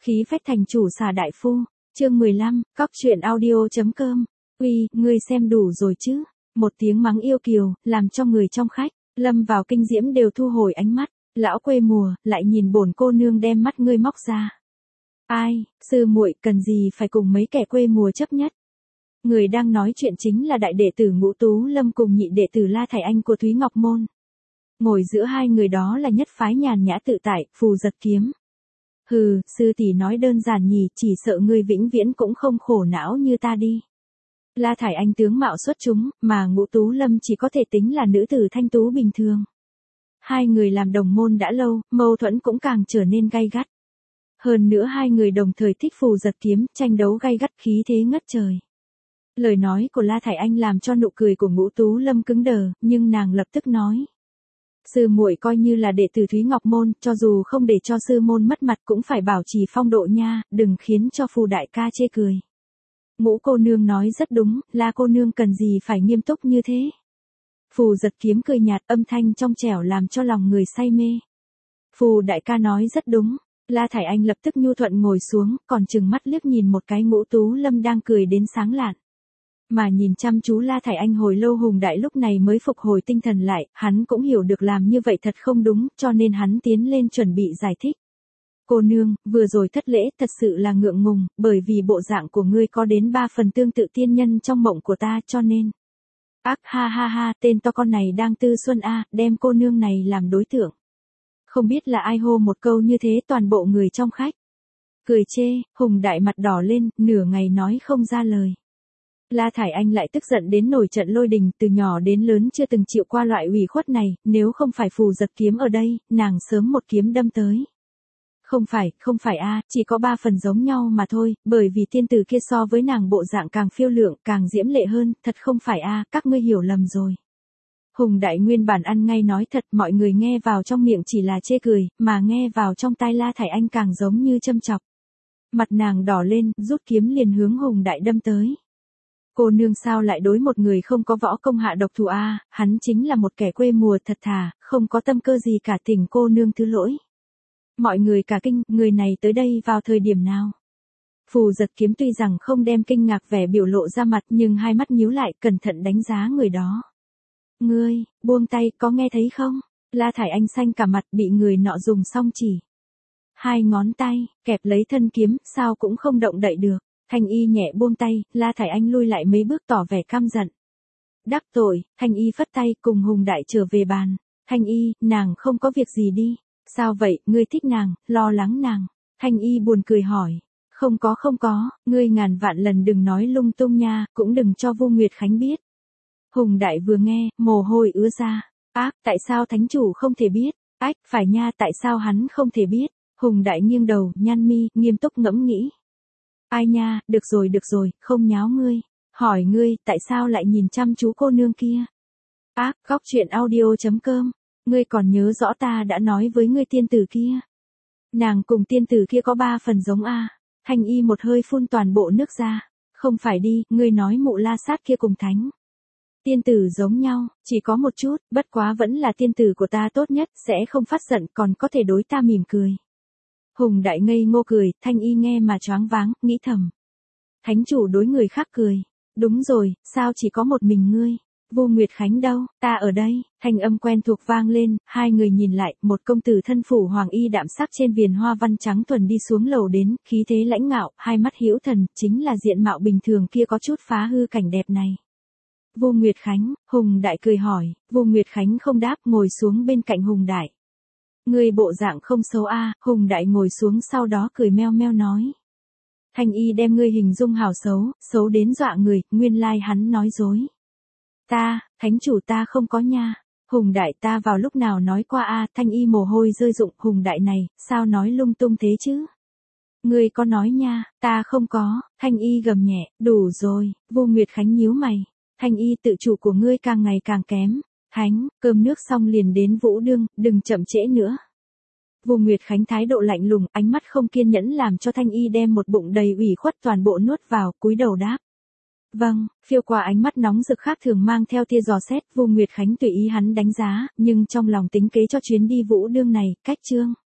Khí phách thành chủ xà đại phu, chương 15, cóc truyện audio.com. Uy, ngươi xem đủ rồi chứ? Một tiếng mắng yêu kiều, làm cho người trong khách, lâm vào kinh diễm đều thu hồi ánh mắt. Lão quê mùa, lại nhìn bổn cô nương đem mắt ngươi móc ra. Ai, sư muội cần gì phải cùng mấy kẻ quê mùa chấp nhất? Người đang nói chuyện chính là đại đệ tử Ngũ Tú Lâm cùng nhị đệ tử La Thải Anh của Thúy Ngọc Môn. Ngồi giữa hai người đó là nhất phái nhàn nhã tự tại, Phù Giật Kiếm. Hừ, sư tỷ nói đơn giản nhỉ, chỉ sợ ngươi vĩnh viễn cũng không khổ não như ta đi. La Thải Anh tướng mạo xuất chúng, mà Ngũ Tú Lâm chỉ có thể tính là nữ tử thanh tú bình thường. Hai người làm đồng môn đã lâu, mâu thuẫn cũng càng trở nên gay gắt. Hơn nữa hai người đồng thời thích Phù Giật Kiếm, tranh đấu gay gắt khí thế ngất trời. Lời nói của La Thải Anh làm cho nụ cười của Ngũ Tú Lâm cứng đờ, nhưng nàng lập tức nói. Sư muội coi như là đệ tử Thúy Ngọc Môn, cho dù không để cho sư môn mất mặt cũng phải bảo trì phong độ nha, đừng khiến cho Phù đại ca chê cười. Ngũ cô nương nói rất đúng, La cô nương cần gì phải nghiêm túc như thế. Phù Giật Kiếm cười nhạt, âm thanh trong trẻo làm cho lòng người say mê. Phù đại ca nói rất đúng. La Thải Anh lập tức nhu thuận ngồi xuống, còn trừng mắt liếc nhìn một cái Ngũ Tú Lâm đang cười đến sáng lạn. Mà nhìn chăm chú La Thải Anh hồi lâu Hùng Đại lúc này mới phục hồi tinh thần lại, hắn cũng hiểu được làm như vậy thật không đúng, cho nên hắn tiến lên chuẩn bị giải thích. Cô nương, vừa rồi thất lễ thật sự là ngượng ngùng, bởi vì bộ dạng của ngươi có đến 3 phần tương tự tiên nhân trong mộng của ta cho nên. Ác ha ha ha, tên to con này đang tư xuân a, đem cô nương này làm đối tượng. Không biết là ai hô một câu như thế toàn bộ người trong khách. Cười chê, Hùng Đại mặt đỏ lên, nửa ngày nói không ra lời. La Thải Anh lại tức giận đến nổi trận lôi đình, từ nhỏ đến lớn chưa từng chịu qua loại ủy khuất này, nếu không phải Phù Giật Kiếm ở đây, nàng sớm một kiếm đâm tới. Không phải a, chỉ có 3 phần giống nhau mà thôi, bởi vì tiên tử kia so với nàng bộ dạng càng phiêu lượng, càng diễm lệ hơn, thật không phải a, các ngươi hiểu lầm rồi. Hùng Đại nguyên bản ăn ngay nói thật, mọi người nghe vào trong miệng chỉ là chê cười, mà nghe vào trong tai La Thải Anh càng giống như châm chọc. Mặt nàng đỏ lên, rút kiếm liền hướng Hùng Đại đâm tới. Cô nương sao lại đối một người không có võ công hạ độc thủ a, hắn chính là một kẻ quê mùa thật thà, không có tâm cơ gì cả, thỉnh cô nương thứ lỗi. Mọi người cả kinh, người này tới đây vào thời điểm nào? Phù Giật Kiếm tuy rằng không đem kinh ngạc vẻ biểu lộ ra mặt nhưng hai mắt nhíu lại cẩn thận đánh giá người đó. Ngươi, buông tay, có nghe thấy không? La Thải Anh xanh cả mặt bị người nọ dùng song chỉ. 2 ngón tay, kẹp lấy thân kiếm, sao cũng không động đậy được. Thanh Y nhẹ buông tay, La Thải Anh lui lại mấy bước tỏ vẻ căm giận. Đắc tội, Thanh Y phất tay cùng Hùng Đại trở về bàn. Thanh Y, nàng không có việc gì đi. Sao vậy, ngươi thích nàng, lo lắng nàng. Thanh Y buồn cười hỏi. Không có, ngươi ngàn vạn lần đừng nói lung tung nha, cũng đừng cho Vu Nguyệt Khánh biết. Hùng Đại vừa nghe, mồ hôi ứa ra. Ác, tại sao thánh chủ không thể biết? Ách, phải nha, tại sao hắn không thể biết? Hùng Đại nghiêng đầu, nhăn mi, nghiêm túc ngẫm nghĩ. Ai nha, được rồi, không nháo ngươi. Hỏi ngươi, tại sao lại nhìn chăm chú cô nương kia? Ác, cóc truyện audio.com. Ngươi còn nhớ rõ ta đã nói với ngươi tiên tử kia. Nàng cùng tiên tử kia có 3 phần giống a. Thanh Y một hơi phun toàn bộ nước ra. Không phải đi, ngươi nói Mụ La Sát kia cùng thánh tiên tử giống nhau, chỉ có một chút, bất quá vẫn là tiên tử của ta tốt nhất, sẽ không phát giận còn có thể đối ta mỉm cười. Hùng Đại ngây ngô cười, Thanh Y nghe mà choáng váng, nghĩ thầm. Thánh chủ đối người khác cười. Đúng rồi, sao chỉ có một mình ngươi? Vu Nguyệt Khánh đâu? Ta ở đây. Thanh âm quen thuộc vang lên, hai người nhìn lại, một công tử thân phủ hoàng y đạm sắc trên viền hoa văn trắng thuần đi xuống lầu đến, khí thế lãnh ngạo, hai mắt hữu thần, chính là diện mạo bình thường kia có chút phá hư cảnh đẹp này. Vu Nguyệt Khánh, Hùng Đại cười hỏi, Vu Nguyệt Khánh không đáp, ngồi xuống bên cạnh Hùng Đại. Người bộ dạng không xấu a, Hùng Đại ngồi xuống sau đó cười meo meo nói. Thanh Y đem ngươi hình dung hào xấu đến dọa người, nguyên lai hắn nói dối. Thánh chủ ta không có nha. Hùng Đại ta vào lúc nào nói qua a, Thanh Y mồ hôi rơi rụng, Hùng Đại này, sao nói lung tung thế chứ? Ngươi có nói nha, ta không có, Thanh Y gầm nhẹ, đủ rồi, Vu Nguyệt Khánh nhíu mày. Thanh Y tự chủ của ngươi càng ngày càng kém. Thánh, cơm nước xong liền đến vũ đương, đừng chậm trễ nữa. Vu Nguyệt Khánh thái độ lạnh lùng, ánh mắt không kiên nhẫn làm cho Thanh Y đem một bụng đầy ủy khuất toàn bộ nuốt vào, cúi đầu đáp. Vâng, phiêu qua ánh mắt nóng rực khác thường mang theo tia dò xét, Vu Nguyệt Khánh tùy ý hắn đánh giá, nhưng trong lòng tính kế cho chuyến đi vũ đương này, cách chương.